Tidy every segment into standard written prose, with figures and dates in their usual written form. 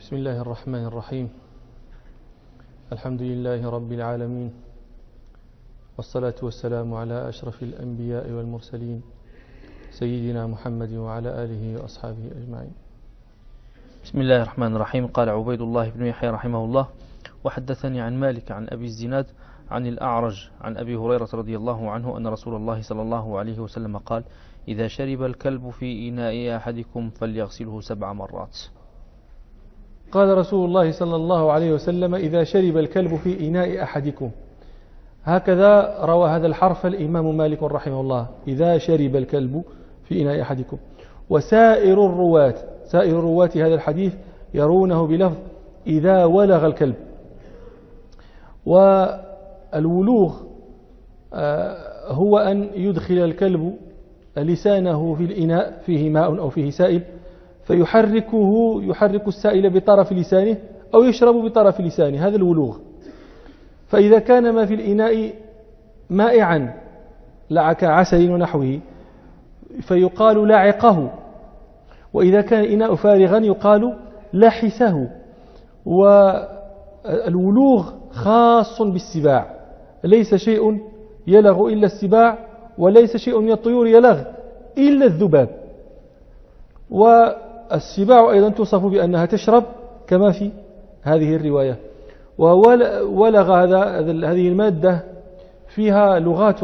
بسم الله الرحمن الرحيم. الحمد لله رب العالمين، والصلاة والسلام على أشرف الأنبياء والمرسلين سيدنا محمد وعلى آله وأصحابه أجمعين. بسم الله الرحمن الرحيم. قال عبيد الله بن يحيى رحمه الله: وحدثني عن مالك عن أبي الزناد عن الأعرج عن أبي هريرة رضي الله عنه أن رسول الله صلى الله عليه وسلم قال: إذا شرب الكلب في إناء أحدكم فليغسله 7 مرات. قال رسول الله صلى الله عليه وسلم: إذا شرب الكلب في إناء أحدكم. هكذا روى هذا الحرف الإمام مالك رحمه الله: إذا شرب الكلب في إناء أحدكم. وسائر الرواة هذا الحديث يرونه بلفظ إذا ولغ الكلب. والولوغ هو أن يدخل الكلب لسانه في الإناء فيه ماء أو فيه سائل، يحرك السائل بطرف لسانه أو يشرب بطرف لسانه، هذا الولوغ. فإذا كان ما في الإناء مائعا لعك عسل ونحوه فيقال لعقه، وإذا كان الإناء فارغا يقال لحسه. والولوغ خاص بالسباع، ليس شيء يلغ إلا السباع، وليس شيء من الطيور يلغ إلا الذباب. والسباع أيضا توصف بأنها تشرب كما في هذه الرواية. وولغ هذه المادة فيها لغات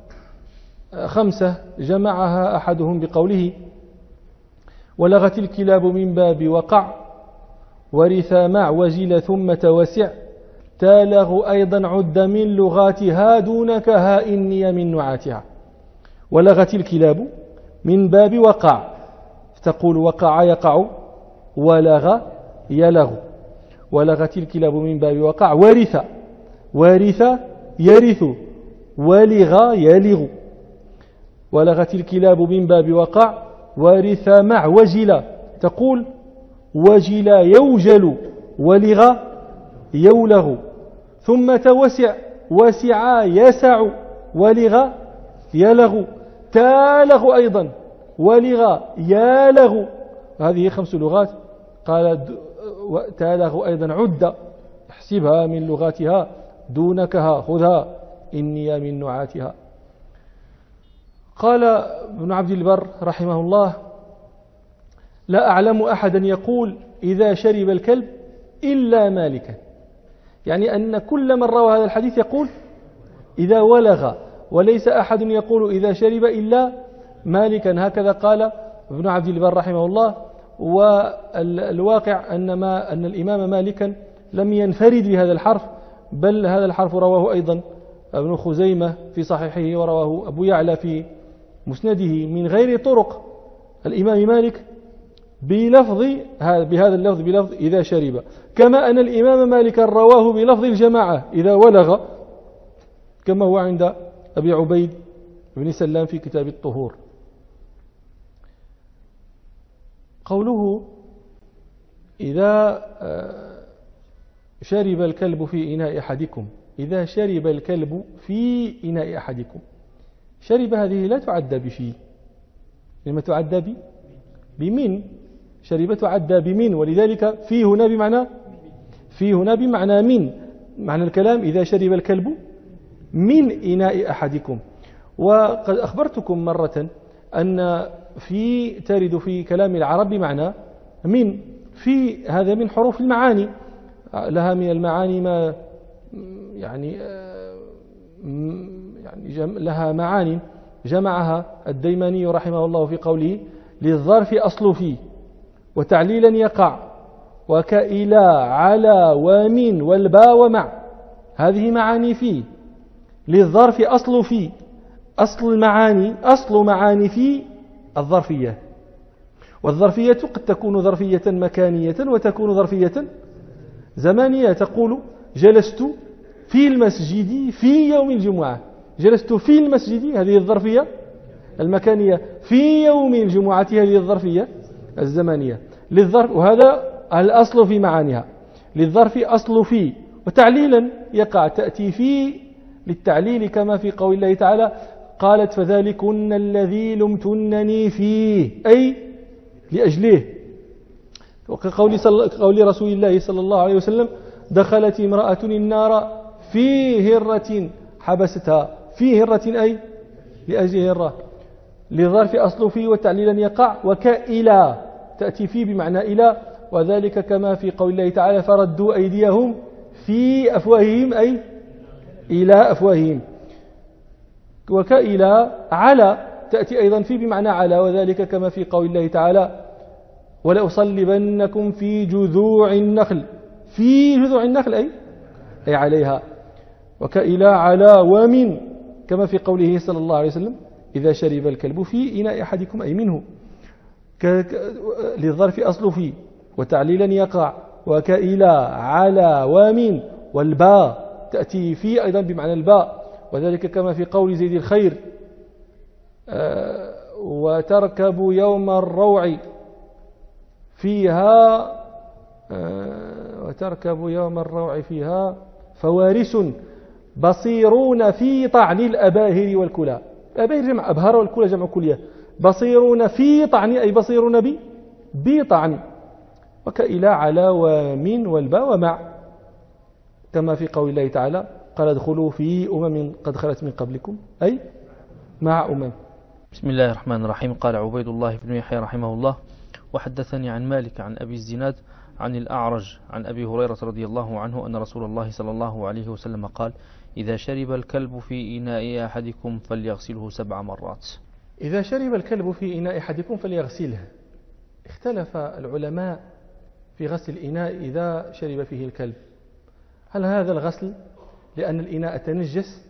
5 جمعها أحدهم بقوله: ولغت الكلاب من باب وقع، ورث مع وجل ثم توسع، تالغ أيضا عد من لغاتها دونك ها إني من نعاتها. ولغت الكلاب من باب وقع، تقول وقع يقع، ولغ يلغ. ولغت الكلاب من باب وقع، ورث يرث، ولغ يلغ. ولغت الكلاب من باب وقع، ورث مع وجل، تقول وجل يوجل، ولغ يولغ. ثم توسع، وسع يسع، ولغ يلغ. تالغ أيضا، ولغ يالغ. هذه 5 لغات. قال تالغ أيضا عد، احسبها من لغاتها، دونكها خذها إني من نعاتها. قال ابن عبد البر رحمه الله: لا أعلم أحدا يقول إذا شرب الكلب إلا مالكا، يعني أن كل من روى هذا الحديث يقول إذا ولغ، وليس أحد يقول إذا شرب إلا مالكا. هكذا قال ابن عبد البر رحمه الله. والواقع أن الإمام مالكا لم ينفرد بهذا الحرف، بل هذا الحرف رواه أيضا ابن خزيمة في صحيحه، ورواه أبو يعلى في مسنده من غير طرق الإمام مالك بهذا اللفظ، بلفظ إذا شرب، كما أن الإمام مالك رواه بلفظ الجماعة إذا ولغ، كما هو عند أبي عبيد بن سلام في كتاب الطهور. قوله إذا شرب الكلب في إناء أحدكم، إذا شرب الكلب في إناء أحدكم، شرب هذه لا تعدى بفي، لما تعدى بمن، شرب تعدى بمن، ولذلك في هنا بمعنى من، معنى الكلام إذا شرب الكلب من إناء أحدكم. وقد أخبرتكم مرة أن في ترد في كلام العرب بمعنى من، في هذا من حروف المعاني، لها من المعاني ما يعني لها معاني جمعها الديماني رحمه الله في قوله: للظرف أصل في، وتعليلا يقع، وكإلى على ومن والباء ومع، هذه معاني في. للظرف أصل في، أصل معاني في الظرفية. والظرفية قد تكون ظرفية مكانية وتكون ظرفية زمانية. تقول جلست في المسجد في يوم الجمعة، جلست في المسجد هذه الظرفية المكانية، في يوم الجمعة هذه الظرفية الزمانية. للظرف، وهذا الأصل في معانيها. للظرف أصل في، وتعليلا يقع، تأتي في للتعليل، كما في قول الله تعالى: قالت فذلكن الذي لمتنني فيه، أي لأجله. وكقول رسول الله صلى الله عليه وسلم: دخلت امرأة النار في هرة حبستها. في هرة أي لأجل هرة، للظرف أصل فيه والتعليل يقع، وكإلى تأتي فيه بمعنى إلى، وذلك كما في قول الله تعالى: فردوا أيديهم في أفواههم أي إلى أفواههم. وكإلى على تأتي أيضا فيه بمعنى على، وذلك كما في قول الله تعالى: ولأصلبنكم في جذوع النخل. في جذوع النخل أي عليها. وكإلى على ومن، كما في قوله صلى الله عليه وسلم: إذا شرب الكلب في إناء أحدكم أي منه. للظرف أصل فيه وتعليلا يقع. وكإلى على ومن، والباء تأتي فيه أيضا بمعنى الباء، وذلك كما في قول زيد الخير: وتركب يوم الروع فيها فوارس بصيرون في طعن الأباهر والكلى. الأباهر جمع أبهر، والكلى جمع كلية. بصيرون في طعن أي بصيرون بطعن. وكإلى على ومن والباء ومع، كما في قول الله تعالى: قال ادخلوا في قد خلت من قبلكم أي مع بسم الله الرحمن الرحيم. قال عبيد الله بن يحيى رحمه الله: وحدثني عن مالك عن أبي الزناد عن الأعرج عن أبي هريرة رضي الله عنه أن رسول الله صلى الله عليه وسلم قال: إذا شرب الكلب في إناء أحدكم فليغسله 7 مرات. إذا شرب الكلب في إناء أحدكم فليغسله. اختلف العلماء في غسل الإناء إذا شرب فيه الكلب. هل هذا الغسل لأن الإناء تنجس،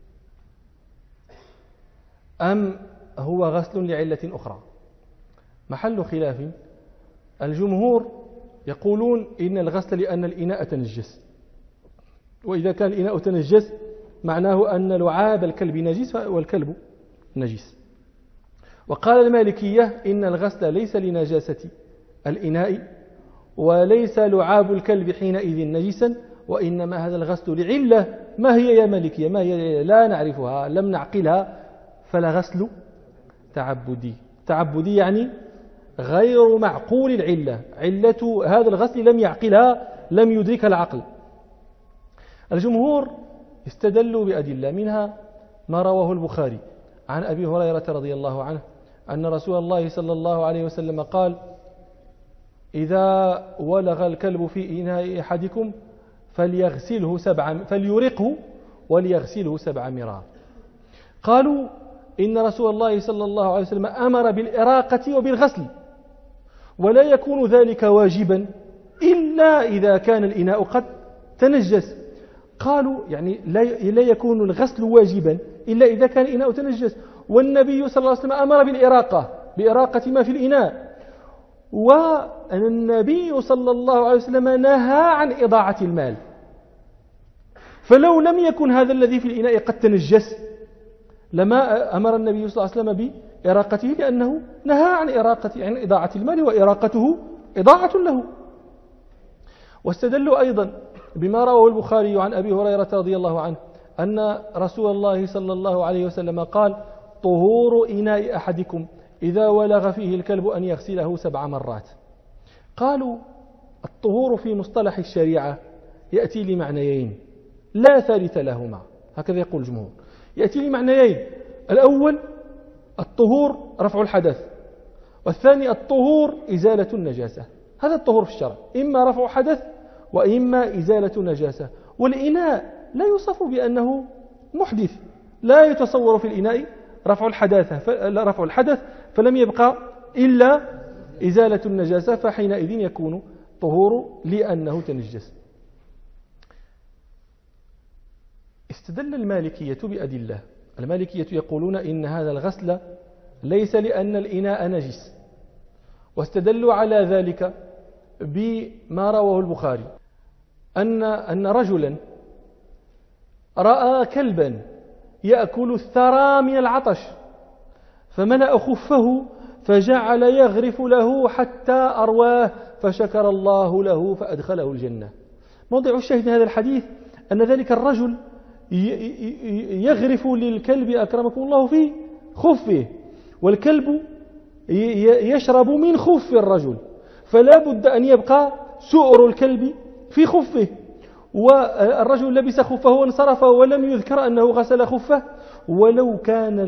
أم هو غسل لعلة أخرى؟ محل خلاف. الجمهور يقولون إن الغسل لأن الإناء تنجس، وإذا كان الإناء تنجس معناه أن لعاب الكلب نجس والكلب نجس. وقال المالكية إن الغسل ليس لنجاسة الإناء، وليس لعاب الكلب حينئذ نجسا، وإنما هذا الغسل لعلة. ما هي يا مالكية؟ ما هي؟ لا نعرفها، لم نعقلها، فلا غسل تعبدي يعني غير معقول العلة. علة هذا الغسل لم يعقلها، لم يدركها العقل. الجمهور استدلوا بأدلة، منها ما رواه البخاري عن أبي هريرة رضي الله عنه أن رسول الله صلى الله عليه وسلم قال: إذا ولغ الكلب في إناء أحدكم فليرقه وليغسله 7 مرات. قالوا إن رسول الله صلى الله عليه وسلم أمر بالإراقة وبالغسل، ولا يكون ذلك واجبا إلا إذا كان الإناء قد تنجس. قالوا يعني لا يكون الغسل واجبا إلا إذا كان الإناء تنجس، والنبي صلى الله عليه وسلم أمر بإراقة ما في الإناء، والنبي صلى الله عليه وسلم نهى عن إضاعة المال. فلو لم يكن هذا الذي في الإناء قد تنجس لما أمر النبي صلى الله عليه وسلم بإراقته، لأنه نهى عن إضاعة المال، وإراقته إضاعة له. واستدلوا أيضا بما رواه البخاري عن أبي هريرة رضي الله عنه أن رسول الله صلى الله عليه وسلم قال: طهور إناء أحدكم إذا ولغ فيه الكلب أن يغسله 7 مرات. قالوا الطهور في مصطلح الشريعة يأتي لمعنيين لا ثالث لهما، هكذا يقول الجمهور. يأتي لمعنيين: الأول الطهور رفع الحدث، والثاني الطهور إزالة النجاسة. هذا الطهور في الشرع، إما رفع حدث وإما إزالة نجاسة. والإناء لا يوصف بأنه محدث، لا يتصور في الإناء رفع الحدث، فلم يبقى إلا إزالة النجاسة، فحينئذ يكون طهور لأنه تنجس. استدل المالكية بأدلة. المالكية يقولون إن هذا الغسل ليس لأن الإناء نجس، واستدلوا على ذلك بما رواه البخاري أن رجلا رأى كلبا يأكل الثرى من العطش، فملأ خفه فجعل يغرف له حتى أرواه، فشكر الله له فأدخله الجنة. موضع الشاهد من هذا الحديث أن ذلك الرجل يغرف للكلب أكرمكم الله في خفه، والكلب يشرب من خف الرجل، فلا بد أن يبقى سؤر الكلب في خفه، والرجل لبس خفه وانصرف ولم يذكر أنه غسل خفه، ولو كان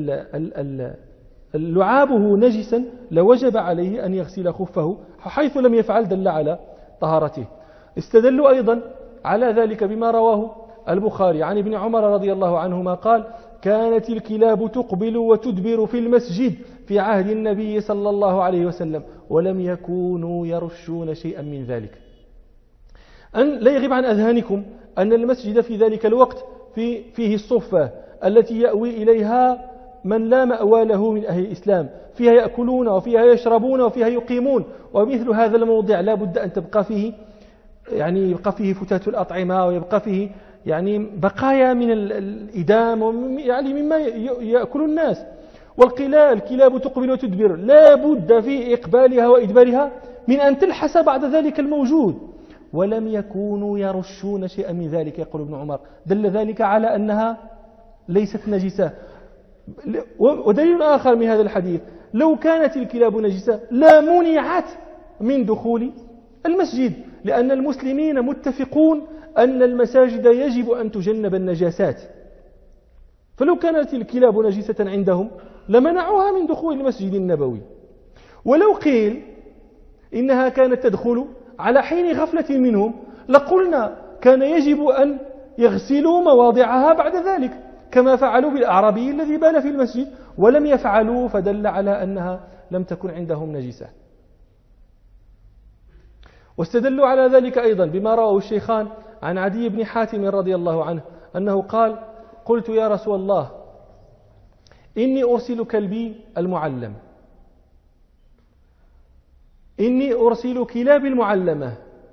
لعابه نجسا لوجب عليه أن يغسل خفه، حيث لم يفعل دل على طهارته. استدلوا أيضا على ذلك بما رواه البخاري عن ابن عمر رضي الله عنهما قال: كانت الكلاب تقبل وتدبر في المسجد في عهد النبي صلى الله عليه وسلم ولم يكونوا يرشون شيئا من ذلك. أن لا يغيب عن أذهانكم أن المسجد في ذلك الوقت فيه الصفة التي يأوي إليها من لا مأوى له من أهل الإسلام، فيها يأكلون وفيها يشربون وفيها يقيمون، ومثل هذا الموضع لا بد أن تبقى فيه يبقى فيه فتات الأطعمة، ويبقى فيه بقايا من الإدام مما يأكل الناس. والكلاب تقبل وتدبر، لا بد في إقبالها وإدبارها من أن تلحس بعد ذلك الموجود، ولم يكونوا يرشون شيئا من ذلك. يقول ابن عمر: دل ذلك على أنها ليست نجسة. ودليل آخر من هذا الحديث: لو كانت الكلاب نجسة لا منعت من دخول المسجد، لأن المسلمين متفقون أن المساجد يجب أن تجنب النجاسات، فلو كانت الكلاب نجسة عندهم لمنعوها من دخول المسجد النبوي. ولو قيل إنها كانت تدخل على حين غفلة منهم لقلنا كان يجب أن يغسلوا مواضعها بعد ذلك، كما فعلوا بالأعرابي الذي بال في المسجد، ولم يفعلوا، فدل على أنها لم تكن عندهم نجسة. واستدلوا على ذلك أيضا بما رواه الشيخان عن عدي بن حاتم رضي الله عنه أنه قال: قلت يا رسول الله إني أرسل كلبي المعلم، إني أرسل كلابي المعلمة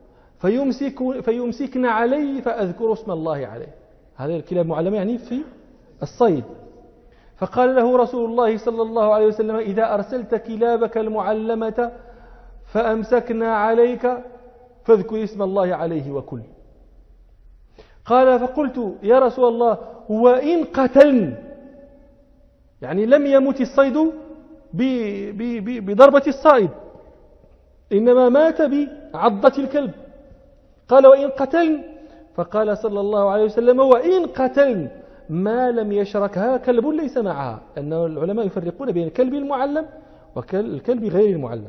فيمسكن علي فأذكر اسم الله عليه. هذه الكلاب المعلمة يعني في الصيد. فقال له رسول الله صلى الله عليه وسلم: إذا أرسلت كلابك المعلمة فأمسكنا عليك فاذكر اسم الله عليه وكل. قال: فقلت يا رسول الله وإن قتلن، يعني لم يمت الصيد بضربة الصائد، إنما مات بعضة الكلب. قال: وإن قتلن، فقال صلى الله عليه وسلم: وإن قتلن ما لم يشركها كلب ليس معها، أن العلماء يفرقون بين الكلب المعلم والكلب غير المعلم.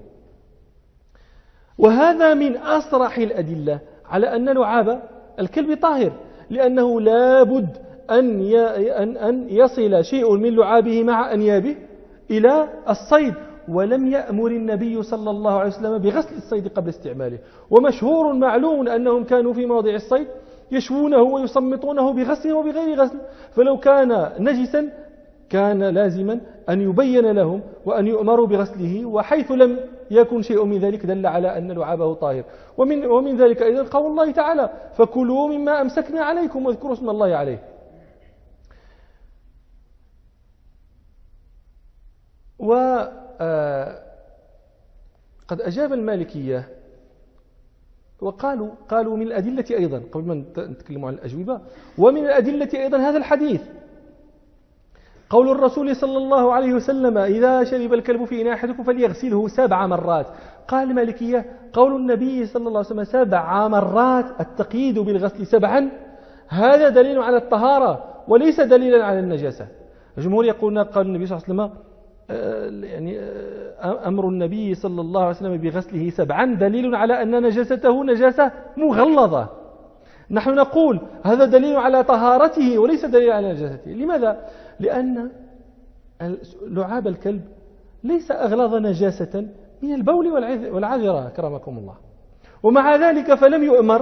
وهذا من أصرح الأدلة على أن لعاب الكلب طاهر، لأنه لا بد أن يصل شيء من لعابه مع أنيابه إلى الصيد، ولم يأمر النبي صلى الله عليه وسلم بغسل الصيد قبل استعماله. ومشهور معلوم أنهم كانوا في موضع الصيد يشوونه ويصمطونه بغسل وبغير غسل، فلو كان نجسا كان لازما أن يبين لهم وأن يؤمروا بغسله، وحيث لم يكن شيء من ذلك دل على أن لعابه طاهر. ومن ذلك أيضا قول الله تعالى: فكلوا مما أمسكنا عليكم واذكروا اسم الله عليه. وقد أجاب المالكية وقالوا من الأدلة أيضا، قبل ما نتكلم عن الأجوبة، ومن الأدلة أيضا هذا الحديث قول الرسول صلى الله عليه وسلم: إذا شرب الكلب في إناء أحدكم فليغسله 7 مرات. قال المالكية: قول النبي صلى الله عليه وسلم 7 مرات، التقييد بالغسل 7 هذا دليل على الطهارة وليس دليلا على النجاسة. الجمهور يقولون قال النبي صلى الله عليه وسلم أمر النبي صلى الله عليه وسلم بغسله 7 دليل على أن نجاسته نجاسة مغلظة. نحن نقول هذا دليل على طهارته وليس دليل على نجاسته. لماذا؟ لأن لعاب الكلب ليس أغلظ نجاسة من البول والعذرة كرمكم الله، ومع ذلك فلم يؤمر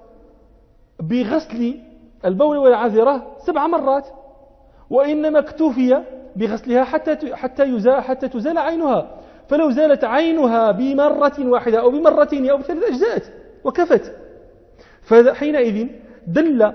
بغسل البول والعذرة 7 مرات، وإنما اكتفي بغسلها حتى تزال عينها. فلو زالت عينها بمرة واحدة أو بمرتين أو ب3 أجزاء وكفت. فحينئذ دل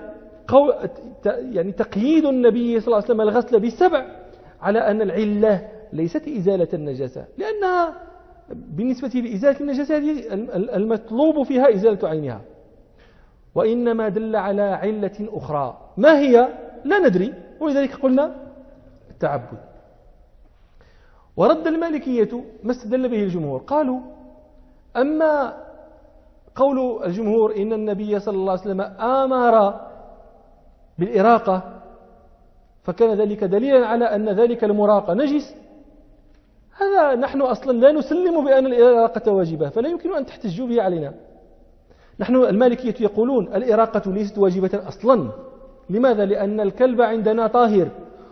تقييد النبي صلى الله عليه وسلم الغسل ب7 على أن العلة ليست إزالة النجاسة، لأنها بالنسبة لإزالة النجاسة المطلوب فيها إزالة عينها، وإنما دل على علة أخرى ما هي لا ندري، ولذلك قلنا التعبد. ورد المالكية ما استدل به الجمهور، قالوا أما قول الجمهور إن النبي صلى الله عليه وسلم آمر بالإراقة فكان ذلك دليلا على أن ذلك المراق نجس، هذا نحن أصلا لا نسلم بأن الإراقة واجبة، فلا يمكن أن تحتجوا به علينا. نحن المالكية يقولون الإراقة ليست واجبة أصلا. لماذا؟ لأن الكلب عندنا طاهر،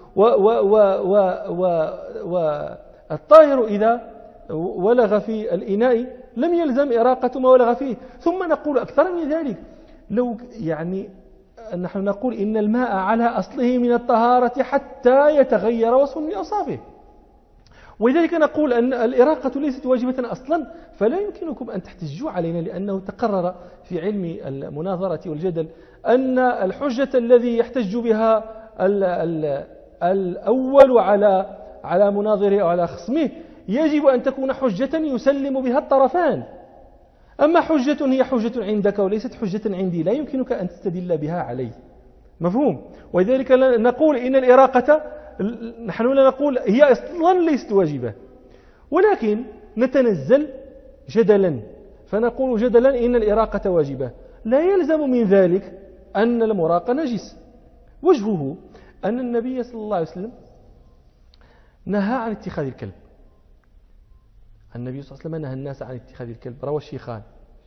والطاهر إذا ولغ في الإناء لم يلزم إراقة ما ولغ فيه. ثم نقول أكثر من ذلك، لو يعني نحن نقول إن الماء على أصله من الطهارة حتى يتغير وصف من أوصافه، ولذلك نقول أن الإراقة ليست واجبة أصلا، فلا يمكنكم أن تحتجوا علينا، لأنه تقرر في علم المناظرة والجدل أن الحجة الذي يحتج بها الأول على مناظره أو على خصمه يجب أن تكون حجة يسلم بها الطرفان. أما حجة هي حجة عندك وليست حجة عندي لا يمكنك أن تستدل بها علي. مفهوم؟ ولذلك نقول إن الإراقة نحن لا نقول هي أصلا ليست واجبة، ولكن نتنزل جدلا فنقول جدلا إن الإراقة واجبة، لا يلزم من ذلك أن المراق نجس. وجهه أن النبي صلى الله عليه وسلم نهى عن اتخاذ الكلب. النبي صلى الله عليه وسلم نهى الناس عن اتخاذ الكلب. روى الشيخان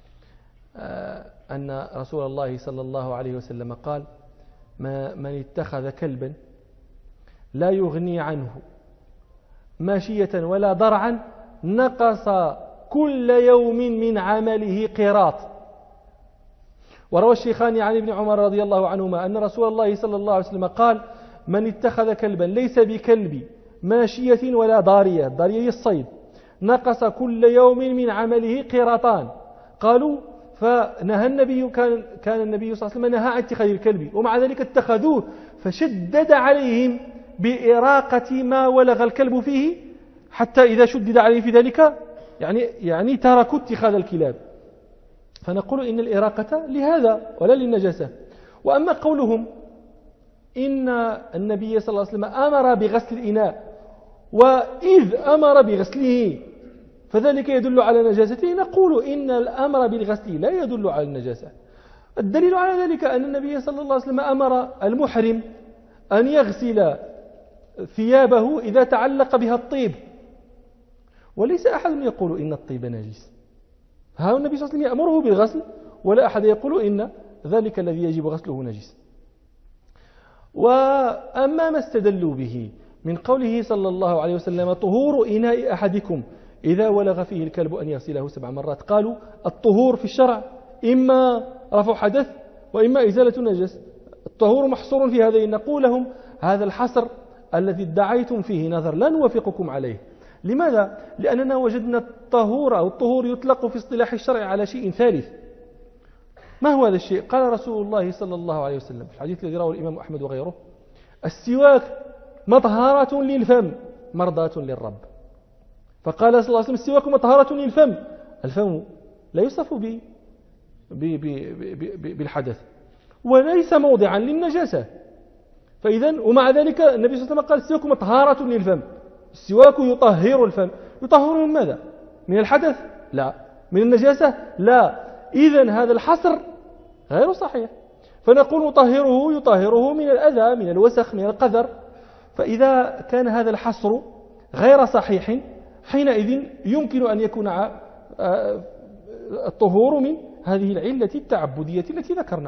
أن رسول الله صلى الله عليه وسلم قال: من اتخذ كلبا لا يغني عنه ماشية ولا ضرعا نقص كل يوم من عمله قيراط. وروى الشيخان عن ابن عمر رضي الله عنهما أن رسول الله صلى الله عليه وسلم قال: من اتخذ كلبا ليس بكلب ماشية ولا ضارية، ضارية الصيد، نقص كل يوم من عمله قيراطان. قالوا فنهى النبي كان النبي صلى الله عليه وسلم نهى عن اتخاذ الكلب، ومع ذلك اتخذوه، فشدد عليهم بإراقة ما ولغ الكلب فيه، حتى إذا شدد عليه في ذلك يعني تركوا اتخاذ الكلاب. فنقول إن الإراقة لهذا ولا للنجاسة. وأما قولهم إن النبي صلى الله عليه وسلم أمر بغسل الإناء، وإذ أمر بغسله فذلك يدل على نجاسته، نقول إن الأمر بالغسل لا يدل على النجاسة. الدليل على ذلك أن النبي صلى الله عليه وسلم أمر المحرم أن يغسل ثيابه إذا تعلق بها الطيب، وليس أحد يقول إن الطيب نجس. ها النبي صلى الله عليه وسلم يأمره بالغسل، ولا أحد يقول إن ذلك الذي يجب غسله نجس. وأما ما استدلوا به من قوله صلى الله عليه وسلم: طهور إناء أحدكم إذا ولغ فيه الكلب أن يغسله 7 مرات، قالوا الطهور في الشرع إما رفع حدث وإما إزالة نجس. الطهور محصور في هذين. نقول لهم هذا الحصر الذي ادعيتم فيه نظر لا نوافقكم عليه. لماذا؟ لأننا وجدنا الطهور أو الطهور يطلق في اصطلاح الشرع على شيء ثالث. ما هو هذا الشيء؟ قال رسول الله صلى الله عليه وسلم في الحديث الذي رواه الإمام أحمد وغيره: السواك مطهرة للفم مرضاة للرب. فقال صلى الله عليه وسلم: السواك مطهرة للفم. الفم لا يوصف بالحدث وليس موضعا للنجاسة. فإذا ومع ذلك النبي صلى الله عليه وسلم قال: السواك مطهرة للفم. السواك يطهر الفم. يطهر من ماذا؟ من الحدث؟ لا. من النجاسة؟ لا. إذن هذا الحصر غير صحيح. فنقول يطهره من الأذى، من الوسخ، من القذر. فإذا كان هذا الحصر غير صحيح حينئذ يمكن أن يكون الطهور من هذه العلة التعبدية التي ذكرنا.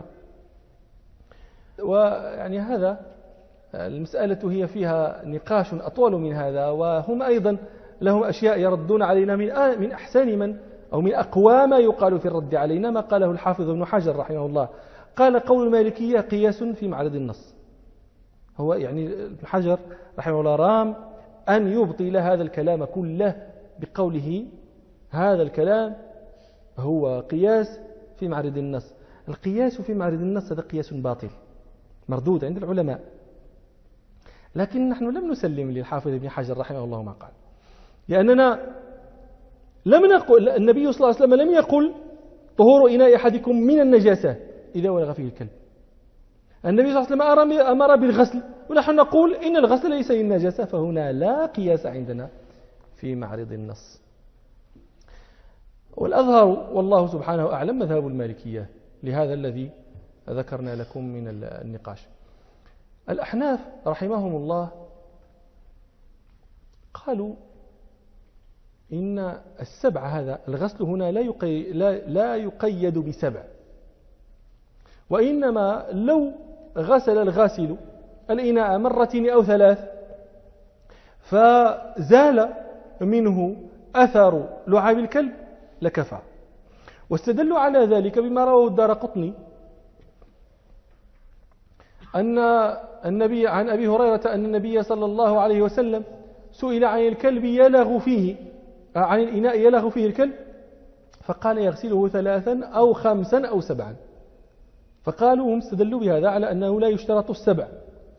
ويعني هذا المسألة هي فيها نقاش أطول من هذا، وهم أيضا لهم أشياء يردون علينا من أحسن أو من أقوى ما يقال في الرد علينا ما قاله الحافظ ابن حجر رحمه الله. قال: قول المالكية قياس في معرض النص. هو يعني ابن حجر رحمه الله رام أن يبطل هذا الكلام كله بقوله هذا الكلام هو قياس في معرض النص. القياس في معرض النص هذا قياس باطل مردود عند العلماء، لكن نحن لم نسلم للحافظ ابن حجر رحمه الله ما قال، لأننا لم نقل النبي صلى الله عليه وسلم لم يقل طهور إناء أحدكم من النجاسة إذا ولغ فيه الكلب. النبي صلى الله عليه وسلم أمر بالغسل، ونحن نقول إن الغسل ليس للنجاسة، فهنا لا قياس عندنا في معرض النص. والأظهر والله سبحانه أعلم مذهب المالكية لهذا الذي ذكرنا لكم من النقاش. الأحناف رحمهم الله قالوا إن السبع هذا الغسل هنا لا يقيد بسبع، وإنما لو غسل الغاسل الإناء مرتين أو ثلاث فزال منه أثر لعاب الكلب لكفى. واستدلوا على ذلك بما رواه الدارقطني أن النبي عن أبي هريرة أن النبي صلى الله عليه وسلم سئل عن الكلب يلغ فيه، عن الإناء يلغ فيه الكلب، فقال يغسله 3 أو 5 أو 7، فقالوا هم استدلوا بهذا على أنه لا يشترط السبع.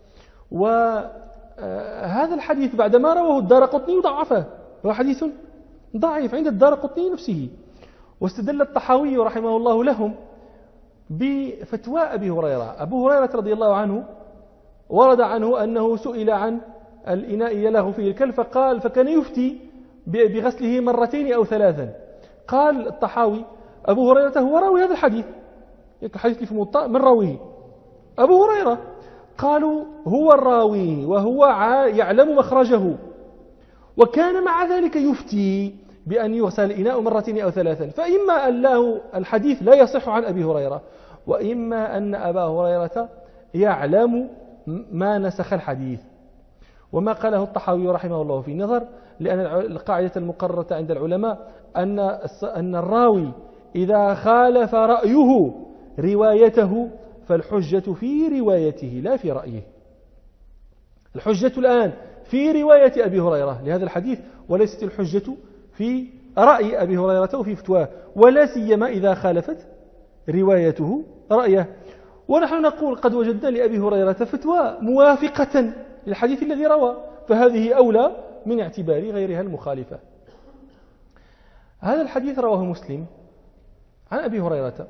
وهذا الحديث بعدما رواه الدارقطني ضعفه، هو حديث ضعيف عند الدارقطني نفسه. واستدل الطحاوي رحمه الله لهم بفتوى أبي هريرة. أبو هريرة رضي الله عنه ورد عنه أنه سئل عن الإناء يلغ فيه الكلب فكان يفتي بغسله 2 أو 3. قال الطحاوي أبو هريرة هو راوي هذا الحديث، الحديث في الموطأ من راويه أبو هريرة. قالوا هو الراوي وهو يعلم مخرجه، وكان مع ذلك يفتي بأن يغسل الإناء 2 أو 3. فإما أن له الحديث لا يصح عن أبي هريرة، وإما أن أبا هريرة يعلم ما نسخ الحديث. وما قاله الطحاوي رحمه الله في نظر، لأن القاعدة المقررة عند العلماء أن الراوي إذا خالف رأيه روايته فالحجة في روايته لا في رأيه. الحجة الآن في رواية أبي هريرة لهذا الحديث، وليست الحجة في رأي أبي هريرة وفي فتواه، ولا سيما إذا خالفت روايته رأيه. ونحن نقول قد وجدنا لأبي هريرة فتوى موافقة للحديث الذي روى، فهذه أولى من اعتبار غيرها المخالفة. هذا الحديث رواه مسلم عن أبي هريرة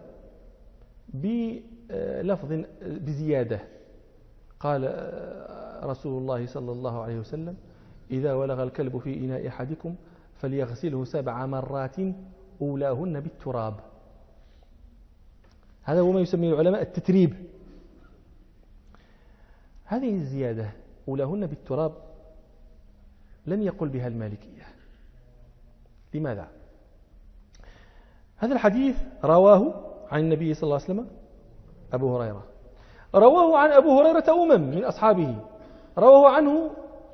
بلفظ بزيادة. قال رسول الله صلى الله عليه وسلم إذا ولغ الكلب في إناء أحدكم فليغسله 7 مرات أولاهن بالتراب. هذا هو ما يسميه العلماء التتريب. هذه الزيادة أولاهن بالتراب لم يقل بها المالكية. لماذا؟ هذا الحديث رواه عن النبي صلى الله عليه وسلم أبو هريرة، رواه عن أبو هريرة من أصحابه، رواه عنه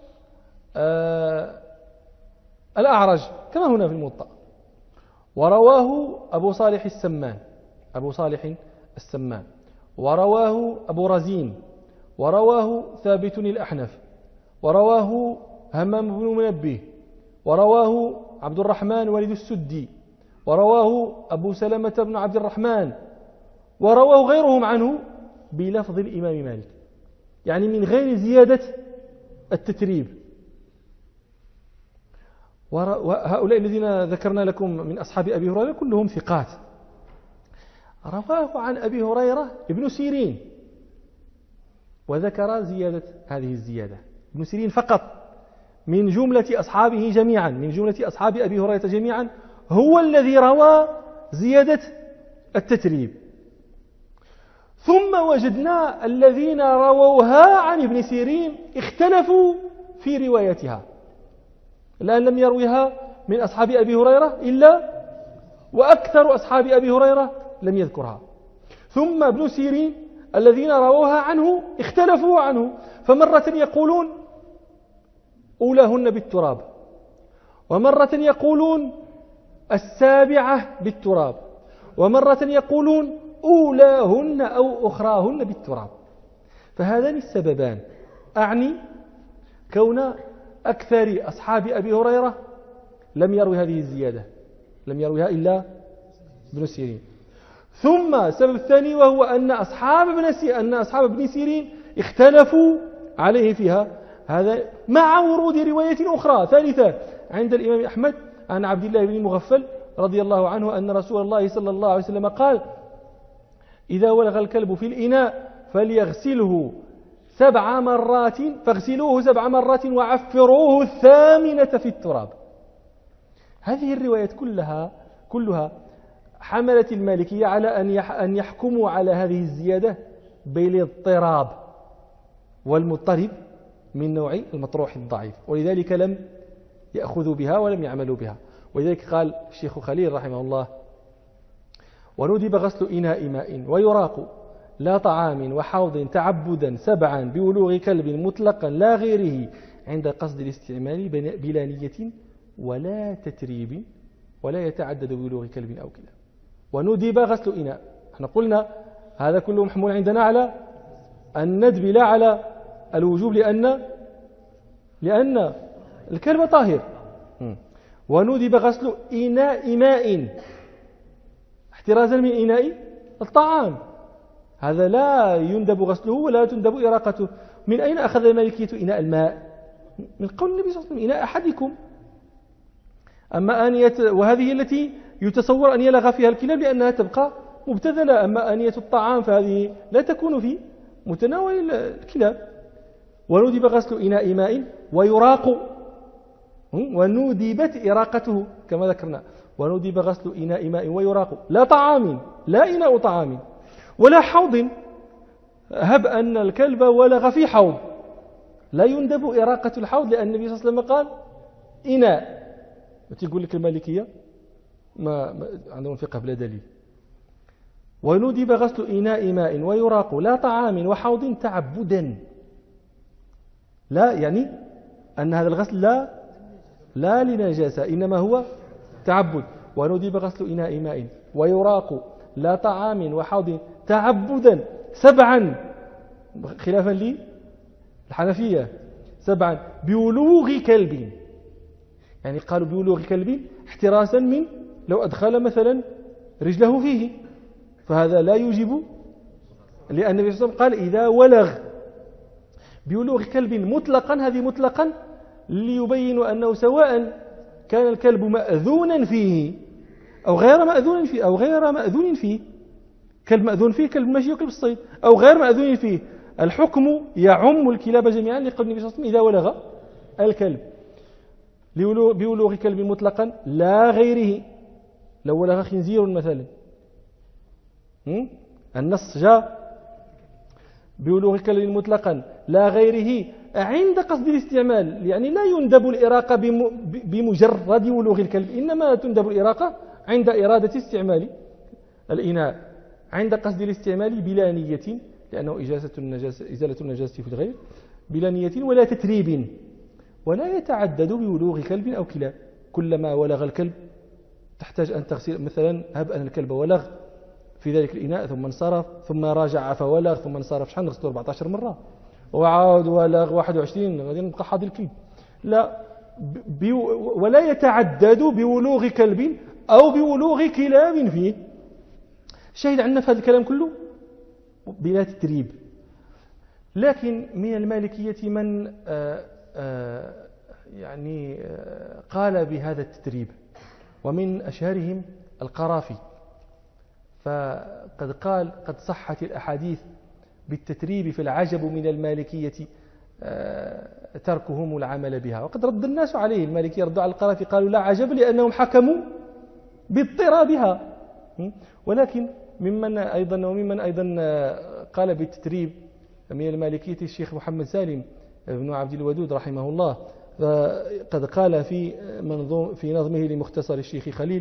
الأعرج كما هنا في الموطأ، ورواه أبو صالح السمان، ورواه أبو رزين، ورواه ثابت الأحنف، ورواه همام بن منبه، ورواه عبد الرحمن والد السدي، ورواه أبو سلمة بن عبد الرحمن، ورواه غيرهم عنه بلفظ الإمام مالك، يعني من غير زيادة التتريب. وهؤلاء الذين ذكرنا لكم من أصحاب أبي هريرة كلهم ثقات. رواه عن أبي هريرة ابن سيرين وذكر زيادة هذه الزيادة، ابن سيرين فقط من جملة أصحابه جميعا، من جملة أصحاب أبي هريرة جميعا هو الذي روى زيادة التتريب. ثم وجدنا الذين رووها عن ابن سيرين اختلفوا في روايتها، الآن لم يرويها من أصحاب أبي هريرة إلا وأكثر أصحاب أبي هريرة لم يذكرها. ثم ابن سيرين الذين رووها عنه اختلفوا عنه، فمرة يقولون أولاهن بالتراب، ومرة يقولون 7 بالتراب، ومرة يقولون أولاهن أو أخراهن بالتراب. فهذان السببان أعني كون أكثر أصحاب أبي هريرة لم يروي هذه الزيادة، لم يرويها إلا ابن سيرين. ثم السبب الثاني وهو أن أصحاب ابن سيرين اختلفوا عليه فيها، هذا مع ورود رواية أخرى ثالثة عند الإمام أحمد عن عبد الله بن مغفل رضي الله عنه أن رسول الله صلى الله عليه وسلم قال إذا ولغ الكلب في الإناء فليغسله 7 مرات، فاغسلوه 7 مرات وعفروه 8 في التراب. هذه الروايات كلها حملت المالكية على أن يحكموا على هذه الزيادة بالاضطراب والمضطرب من نوع المطروح الضعيف، ولذلك لم يأخذوا بها ولم يعملوا بها. ولذلك قال الشيخ خليل رحمه الله: وندب غسل إناء ماء ويراق لا طعام وحوض تعبدا 7 بولوغ كلب مطلقا لا غيره عند قصد الاستعمال بلا نية ولا تتريب ولا يتعدد بولوغ كلب أو كلاب. وندب غسل إناء، احنا قلنا هذا كله محمول عندنا على الندب لا على الوجوب، لأن الكلب طاهر. وندب غسل إناء ماء احترازا من إناء الطعام، هذا لا يندب غسله ولا تندب إراقته. من أين أخذ المالكية إناء الماء؟ من قول النبي صلى الله عليه وسلم: إناء أحدكم. أما آنية، وهذه التي يتصور أن يلغى فيها الكلاب لأنها تبقى مبتذلة، أما آنية الطعام فهذه لا تكون في متناول الكلاب. وندب غسل إناء ماء ويراق، وندبت إراقته كما ذكرنا. وندب غسل إناء ماء ويراق لا طعام، لا إناء طعام ولا حوض. هب أن الكلب ولغ في حوض، لا يندب إراقة الحوض لأن النبي صلى الله عليه وسلم قال إناء. وتقول لك المالكية ما عندهم فقه بلا دليل. وندب غسل إناء ماء ويراق لا طعام وحوض تعبدا، لا يعني أن هذا الغسل لا لنجاسة إنما هو تعبد. وندب غسل إناء ماء ويراق لا طعام وحوض تعبدا 7 خلافا للحنفية 7 بولوغ كلب، يعني قالوا بولوغ كلب احتراسا من لو أدخل مثلا رجله فيه، فهذا لا يوجب، لأن النبي صلى الله عليه وسلم قال إذا ولغ بولوغ كلب مطلقا. هذه مطلقا ليبين أنه سواء كان الكلب مأذونا فيه أو غير مأذون فيه كلب مأذون فيه، كلب ماشي وكلب الصيد، أو غير مأذون فيه، الحكم يعم الكلاب جميعا لقول النبي صلى الله عليه وسلم إذا ولغ الكلب بولوغ كلب مطلقا لا غيره. لو ولغ خنزير مثلا، النص جاء بولوغ كلب مطلقا لا غيره عند قصد الاستعمال، يعني لا يندب الإراقة بمجرد ولوغ الكلب، إنما تندب الإراقة عند إرادة استعمال الإناء عند قصد الاستعمال بلا نية، لأنه إزالة النجاسة في الغير بلا نية ولا تتريب ولا يتعدد بولوغ كلب أو كلاب. كلما ولغ الكلب تحتاج أن تغسل، مثلا هب أن الكلب ولغ في ذلك الإناء ثم انصرف ثم راجع فولغ ثم انصرف، شحال نغسله 14 مرة وعاد ولغ 21 غادي نبقى حاضر الكلب، لا ولا يتعدد بولوغ كلب أو بولوغ كلاب فيه. شاهد عندنا في هذا الكلام كله بلا تتريب. لكن من المالكية من قال بهذا التتريب، ومن أشهرهم القرافي، فقد قال قد صحت الأحاديث بالتتريب في العجب من المالكية تركهم العمل بها. وقد رد الناس عليه، المالكية ردوا على القرافي قالوا لا عجب لأنهم حكموا باضطرابها. ولكن ممن أيضا قال بالتتريب من المالكية الشيخ محمد سالم بن عبد الودود رحمه الله، قد قال في نظمه لمختصر الشيخ خليل،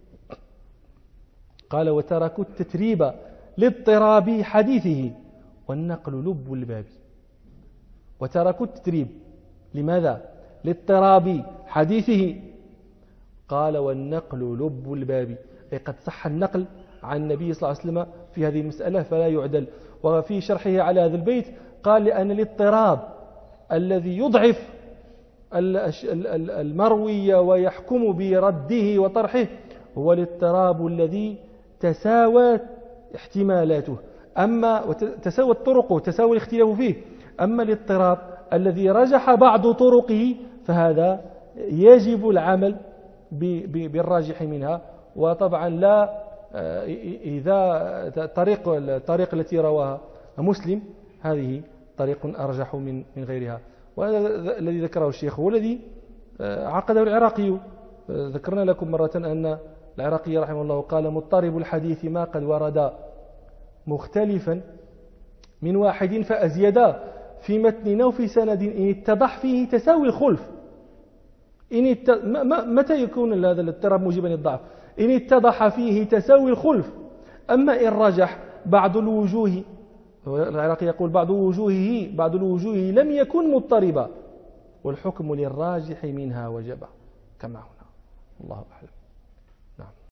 قال وتركوا التتريب لاضطراب حديثه والنقل لب الباب. وتركوا التتريب لماذا؟ لاضطراب حديثه، قال والنقل لب الباب، أي قد صح النقل عن النبي صلى الله عليه وسلم في هذه المسألة فلا يعدل. وفي شرحه على هذا البيت قال لأن الاضطراب الذي يضعف المروي ويحكم برده وطرحه هو الاضطراب الذي تساوت احتمالاته، أما تساوت طرقه، تساوي الاختلاف فيه. أما الاضطراب الذي رجح بعض طرقه فهذا يجب العمل بالراجح منها. وطبعا لا إذا الطريق التي رواها مسلم هذه طريق أرجح من غيرها. وهذا الذي ذكره الشيخ هو الذي عقده العراقي. ذكرنا لكم مرة أن العراقي رحمه الله قال مضطرب الحديث ما قد ورد مختلفا من واحد فأزيدا في متن أو في سند إن اتضح فيه تساوي الخلف. متى يكون هذا الاضطراب موجبا للضعف؟ إن اتضح فيه تساوي الخلف. أما إن رجح بعض الوجوه، العراقي يقول بعض الوجوه لم يكن مضطربا والحكم للراجح منها وجب كما هنا. الله أعلم.